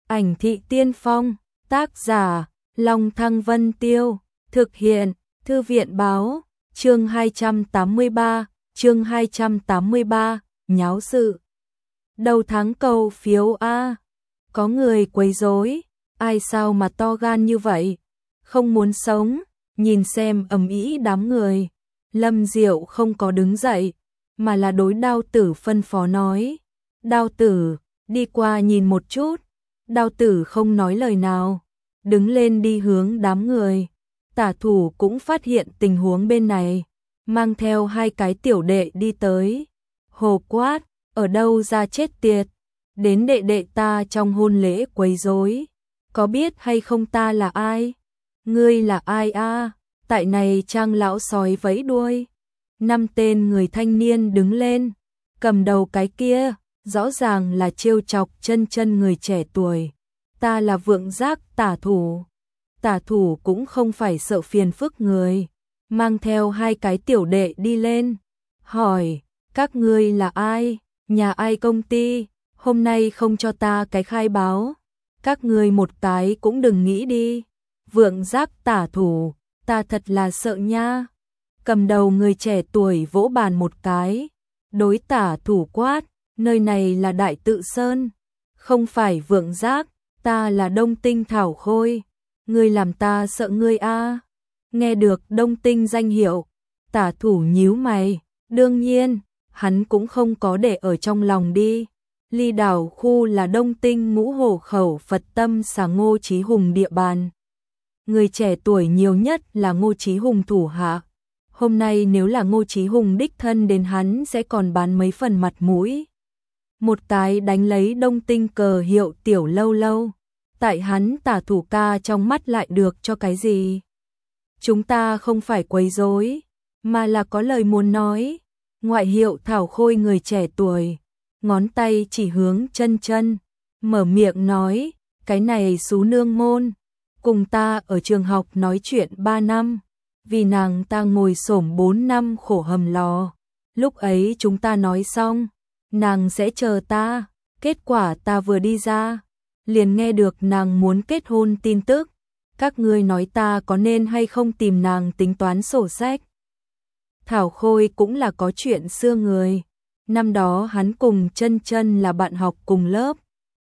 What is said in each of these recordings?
Ảnh thị tiên phong, tác giả, Long Thăng Vân Tiêu, thực hiện, Thư viện báo, chương 283, nháo sự. Đầu tháng cầu phiếu A, có người quấy rối, ai sao mà to gan như vậy, không muốn sống, nhìn xem ầm ĩ đám người. Lâm Diệu không có đứng dậy, mà là đối Đao Tử phân phó nói, Đao Tử, đi qua nhìn một chút. Đao Tử không nói lời nào, đứng lên đi hướng đám người. Tả Thủ cũng phát hiện tình huống bên này, mang theo 2 cái tiểu đệ đi tới. Hồ quát, ở đâu ra chết tiệt, đến đệ đệ ta trong hôn lễ quấy rối, có biết hay không ta là ai? Ngươi là ai a? Tại này Trang lão sói vẫy đuôi. 5 tên người thanh niên đứng lên, cầm đầu cái kia, rõ ràng là trêu chọc Chân người trẻ tuổi. Ta là Vượng Giác Tả Thủ. Tả Thủ cũng không phải sợ phiền phức người, mang theo 2 cái tiểu đệ đi lên, hỏi, các ngươi là ai, nhà ai công ty, hôm nay không cho ta cái khai báo, các ngươi một cái cũng đừng nghĩ đi. Vượng Giác Tả Thủ, ta thật là sợ nha. Cầm đầu người trẻ tuổi vỗ bàn một cái, đối Tả Thủ quát, nơi này là Đại Tự Sơn, không phải Vượng Giác, ta là Đông Tinh Thảo Khôi, ngươi làm ta sợ ngươi a. Nghe được Đông Tinh danh hiệu, Tả Thủ nhíu mày, đương nhiên, hắn cũng không có để ở trong lòng đi. Ly Đảo khu là Đông Tinh Ngũ Hổ Khẩu Phật Tâm Xà Ngô Chí Hùng địa bàn. Người trẻ tuổi nhiều nhất là Ngô Chí Hùng thủ hạ. Hôm nay nếu là Ngô Chí Hùng đích thân đến hắn sẽ còn bán mấy phần mặt mũi. Một cái đánh lấy Đông Tinh cờ hiệu tiểu lâu lâu, tại hắn Tả Thủ ca trong mắt lại được cho cái gì? Chúng ta không phải quấy rối, mà là có lời muốn nói. Ngoại hiệu Thảo Khôi người trẻ tuổi, ngón tay chỉ hướng Chân, mở miệng nói, cái này xú nương môn, cùng ta ở trường học nói chuyện 3 năm, vì nàng ta ngồi xổm 4 năm khổ hầm lò. Lúc ấy chúng ta nói xong, nàng sẽ chờ ta, kết quả ta vừa đi ra, liền nghe được nàng muốn kết hôn tin tức. Các ngươi nói ta có nên hay không tìm nàng tính toán sổ sách? Thảo Khôi cũng là có chuyện xưa người. Năm đó hắn cùng Chân là bạn học cùng lớp.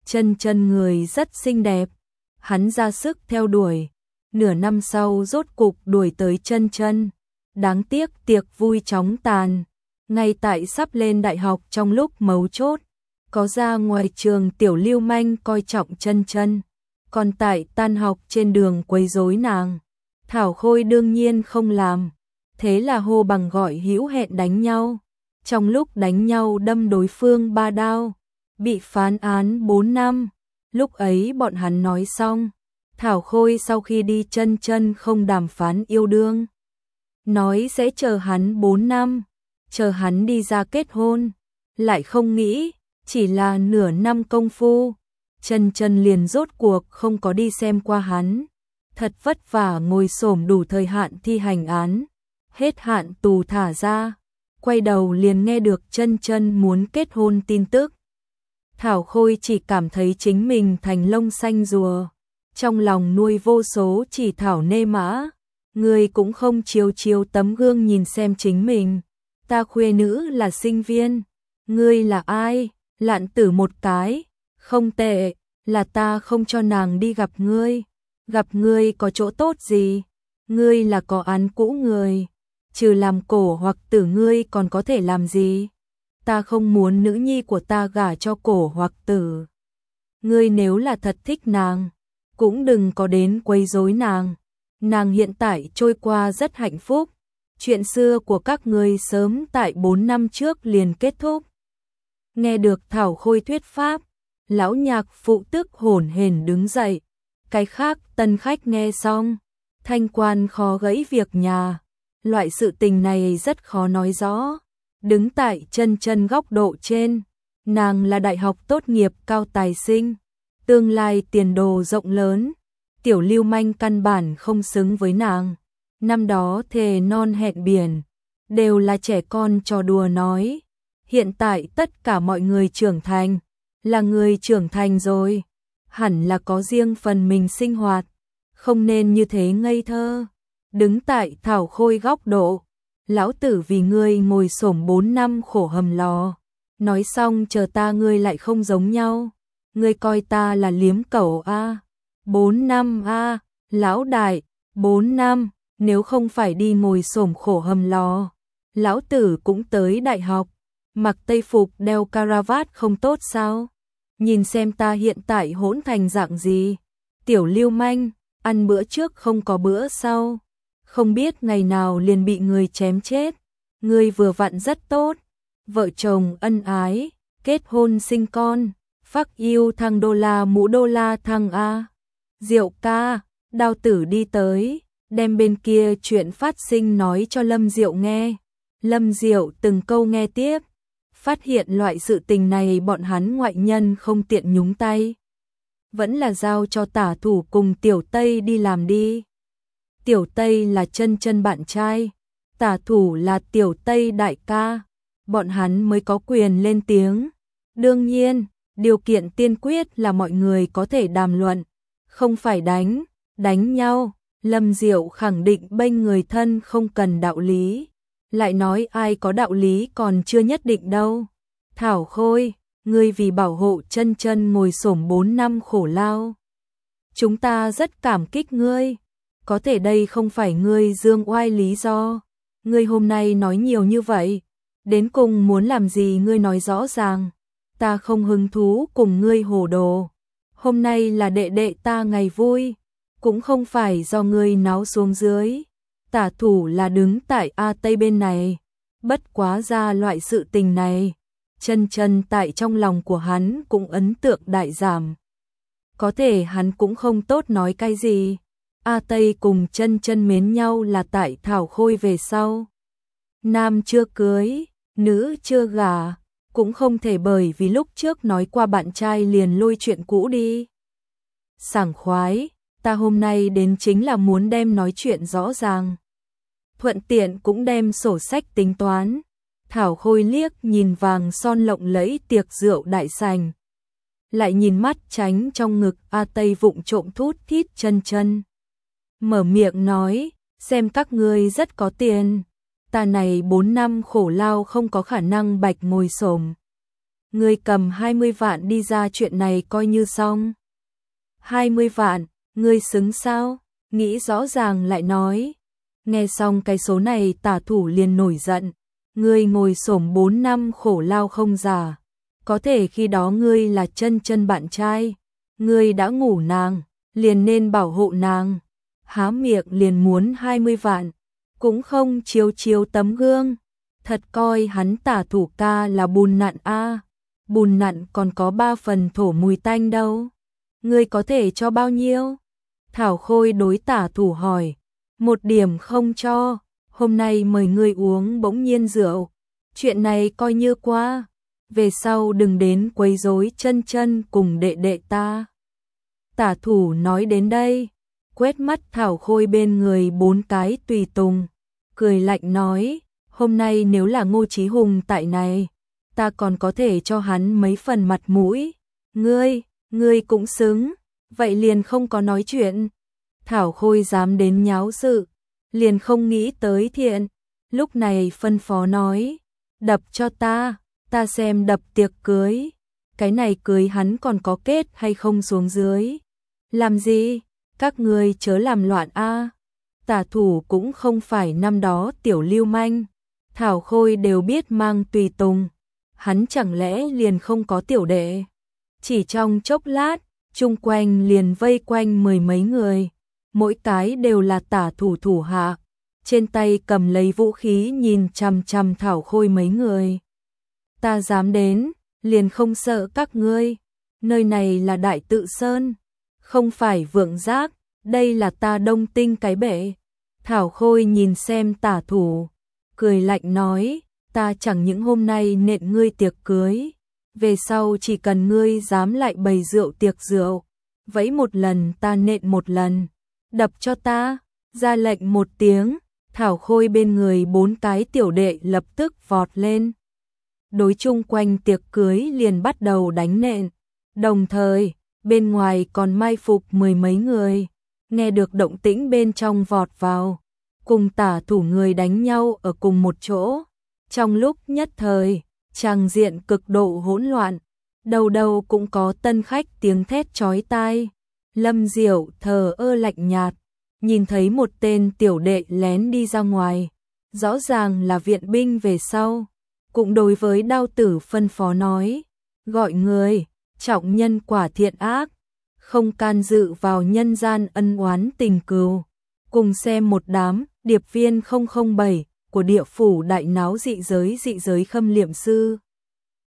Chân người rất xinh đẹp, hắn ra sức theo đuổi. Nửa năm sau rốt cục đuổi tới Chân. Đáng tiếc tiệc vui chóng tàn. Ngay tại sắp lên đại học trong lúc mấu chốt, có ra ngoài trường tiểu lưu manh coi trọng Chân. Còn tại tan học trên đường quấy rối nàng, Thảo Khôi đương nhiên không làm. Thế là hô bằng gọi hữu hẹn đánh nhau. Trong lúc đánh nhau đâm đối phương 3 đao, bị phán án 4 năm. Lúc ấy bọn hắn nói xong, Thảo Khôi sau khi đi Chân không đàm phán yêu đương, nói sẽ chờ hắn 4 năm, chờ hắn đi ra kết hôn. Lại không nghĩ, chỉ là nửa năm công phu, Chân liền rốt cuộc không có đi xem qua hắn. Thật vất vả ngồi xổm đủ thời hạn thi hành án, hết hạn tù thả ra, quay đầu liền nghe được Chân muốn kết hôn tin tức. Thảo Khôi chỉ cảm thấy chính mình thành lông xanh rùa, trong lòng nuôi vô số chỉ thảo nê mã. Người cũng không chiếu tấm gương nhìn xem chính mình. Ta khuê nữ là sinh viên, ngươi là ai? Lạn tử một cái, không tệ, là ta không cho nàng đi gặp ngươi. Gặp ngươi có chỗ tốt gì? Ngươi là có án cũ người, trừ làm cổ hoặc tử ngươi còn có thể làm gì? Ta không muốn nữ nhi của ta gả cho cổ hoặc tử. Ngươi nếu là thật thích nàng, cũng đừng có đến quấy rối nàng. Nàng hiện tại trôi qua rất hạnh phúc. Chuyện xưa của các ngươi sớm tại 4 năm trước liền kết thúc. Nghe được Thảo Khôi thuyết pháp, lão nhạc phụ tức hổn hển đứng dậy. Cái khác tân khách nghe xong, thanh quan khó gãy việc nhà. Loại sự tình này rất khó nói rõ. Đứng tại Chân góc độ trên, nàng là đại học tốt nghiệp cao tài sinh, tương lai tiền đồ rộng lớn. Tiểu lưu manh căn bản không xứng với nàng. Năm đó thề non hẹn biển, đều là trẻ con trò đùa nói. Hiện tại tất cả mọi người trưởng thành, là người trưởng thành rồi. hẳn là có riêng phần mình sinh hoạt, không nên như thế ngây thơ. Đứng tại Thảo Khôi góc độ, lão tử vì ngươi ngồi xổm 4 năm khổ hầm lò, nói xong chờ ta ngươi lại không giống nhau, ngươi coi ta là liếm cẩu a? 4 năm a, lão đại, 4 năm, nếu không phải đi ngồi xổm khổ hầm lò, lão tử cũng tới đại học, mặc tây phục đeo caravat không tốt sao? Nhìn xem ta hiện tại hỗn thành dạng gì, tiểu lưu manh, ăn bữa trước không có bữa sau, không biết ngày nào liền bị người chém chết. Ngươi vừa vặn rất tốt, vợ chồng ân ái, kết hôn sinh con, phắc yêu thằng đô la mũ đô la thằng a. Diệu ca, Đao Tử đi tới, đem bên kia chuyện phát sinh nói cho Lâm Diệu nghe. Lâm Diệu từng câu nghe tiếp, phát hiện loại sự tình này bọn hắn ngoại nhân không tiện nhúng tay, vẫn là giao cho Tả Thủ cùng Tiểu Tây đi làm đi. Tiểu Tây là Chân Chân bạn trai, Tả Thủ là Tiểu Tây đại ca, bọn hắn mới có quyền lên tiếng. Đương nhiên, điều kiện tiên quyết là mọi người có thể đàm luận, không phải đánh nhau. Lâm Diệu khẳng định bênh người thân không cần đạo lý, lại nói ai có đạo lý còn chưa nhất định đâu. Thảo Khôi, ngươi vì bảo hộ Chân Chân ngồi xổm 4 năm khổ lao, chúng ta rất cảm kích ngươi, có thể đây không phải ngươi dương oai lý do. Ngươi hôm nay nói nhiều như vậy, đến cùng muốn làm gì ngươi nói rõ ràng, ta không hứng thú cùng ngươi hồ đồ. Hôm nay là đệ đệ ta ngày vui, cũng không phải do ngươi náo xuống dưới. Tả Thủ là đứng tại A Tây bên này, bất quá ra loại sự tình này, Chân Chân tại trong lòng của hắn cũng ấn tượng đại giảm. Có thể hắn cũng không tốt nói cái gì. A Tây cùng Chân Chân mến nhau là tại Thảo Khôi về sau. Nam chưa cưới, nữ chưa gả, cũng không thể bởi vì lúc trước nói qua bạn trai liền lôi chuyện cũ đi. Sảng khoái, ta hôm nay đến chính là muốn đem nói chuyện rõ ràng, thuận tiện cũng đem sổ sách tính toán. Thảo Khôi liếc nhìn vàng son lộng lẫy tiệc rượu đại sành, lại nhìn mắt tránh trong ngực A Tây vụng trộm thút thít Chân Chân, mở miệng nói, xem các ngươi rất có tiền, ta này 4 năm khổ lao không có khả năng bạch ngồi xổm. Ngươi cầm 20 vạn đi ra, chuyện này coi như xong. 20 vạn, ngươi xứng sao? Nghĩ rõ ràng lại nói. Nghe xong cái số này Tả Thủ liền nổi giận. Ngươi ngồi xổm 4 năm khổ lao không giả. Có thể khi đó ngươi là Chân Chân bạn trai, ngươi đã ngủ nàng, liền nên bảo hộ nàng. Há miệng liền muốn 20 vạn, cũng không chiếu chiếu tấm gương. Thật coi hắn Tả Thủ ca là bùn nặn a. Bùn nặn còn có 3 phần thổ mùi tanh đâu. Ngươi có thể cho bao nhiêu? Thảo Khôi đối Tả Thủ hỏi. 1 điểm không cho, hôm nay mời ngươi uống bỗng nhiên rượu, chuyện này coi như qua, về sau đừng đến quấy rối Chân Chân cùng đệ đệ ta. Tả Thủ nói đến đây, quét mắt Thảo Khôi bên người 4 cái tùy tùng, cười lạnh nói, hôm nay nếu là Ngô Chí Hùng tại này, ta còn có thể cho hắn mấy phần mặt mũi. Ngươi cũng xứng, vậy liền không có nói chuyện. Thảo Khôi dám đến nháo sự, liền không nghĩ tới thiện. Lúc này phân phó nói, đập cho ta xem đập tiệc cưới. Cái này cưới hắn còn có kết hay không xuống dưới. Làm gì? Các ngươi chớ làm loạn a. Tả Thủ cũng không phải năm đó tiểu lưu manh. Thảo Khôi đều biết mang tùy tùng. Hắn chẳng lẽ liền không có tiểu đệ? Chỉ trong chốc lát, chung quanh liền vây quanh 10 mấy người. Mỗi cái đều là Tả Thủ thủ hạ, trên tay cầm lấy vũ khí nhìn chằm chằm Thảo Khôi mấy người. Ta dám đến, liền không sợ các ngươi. Nơi này là Đại Tự Sơn, không phải Vượng Giác, đây là ta Đông Tinh cái bể. Thảo Khôi nhìn xem Tả Thủ, cười lạnh nói, ta chẳng những hôm nay nện ngươi tiệc cưới, về sau chỉ cần ngươi dám lại bày rượu tiệc rượu, vẫy một lần ta nện một lần. Đập cho ta, ra lệnh một tiếng, Thảo Khôi bên người 4 cái tiểu đệ lập tức vọt lên. Đối chung quanh tiệc cưới liền bắt đầu đánh nện, đồng thời, bên ngoài còn mai phục mười mấy người, nghe được động tĩnh bên trong vọt vào, cùng tả thủ người đánh nhau ở cùng một chỗ. Trong lúc nhất thời, tràng diện cực độ hỗn loạn, đầu đầu cũng có tân khách tiếng thét chói tai. Lâm Diệu thờ ơ lạnh nhạt, nhìn thấy một tên tiểu đệ lén đi ra ngoài, rõ ràng là viện binh về sau, cũng đối với Đao Tử phân phó nói, gọi người, trọng nhân quả thiện ác, không can dự vào nhân gian ân oán tình cừu, cùng xem một đám điệp viên 007 của địa phủ đại náo dị giới Khâm Liệm Sư.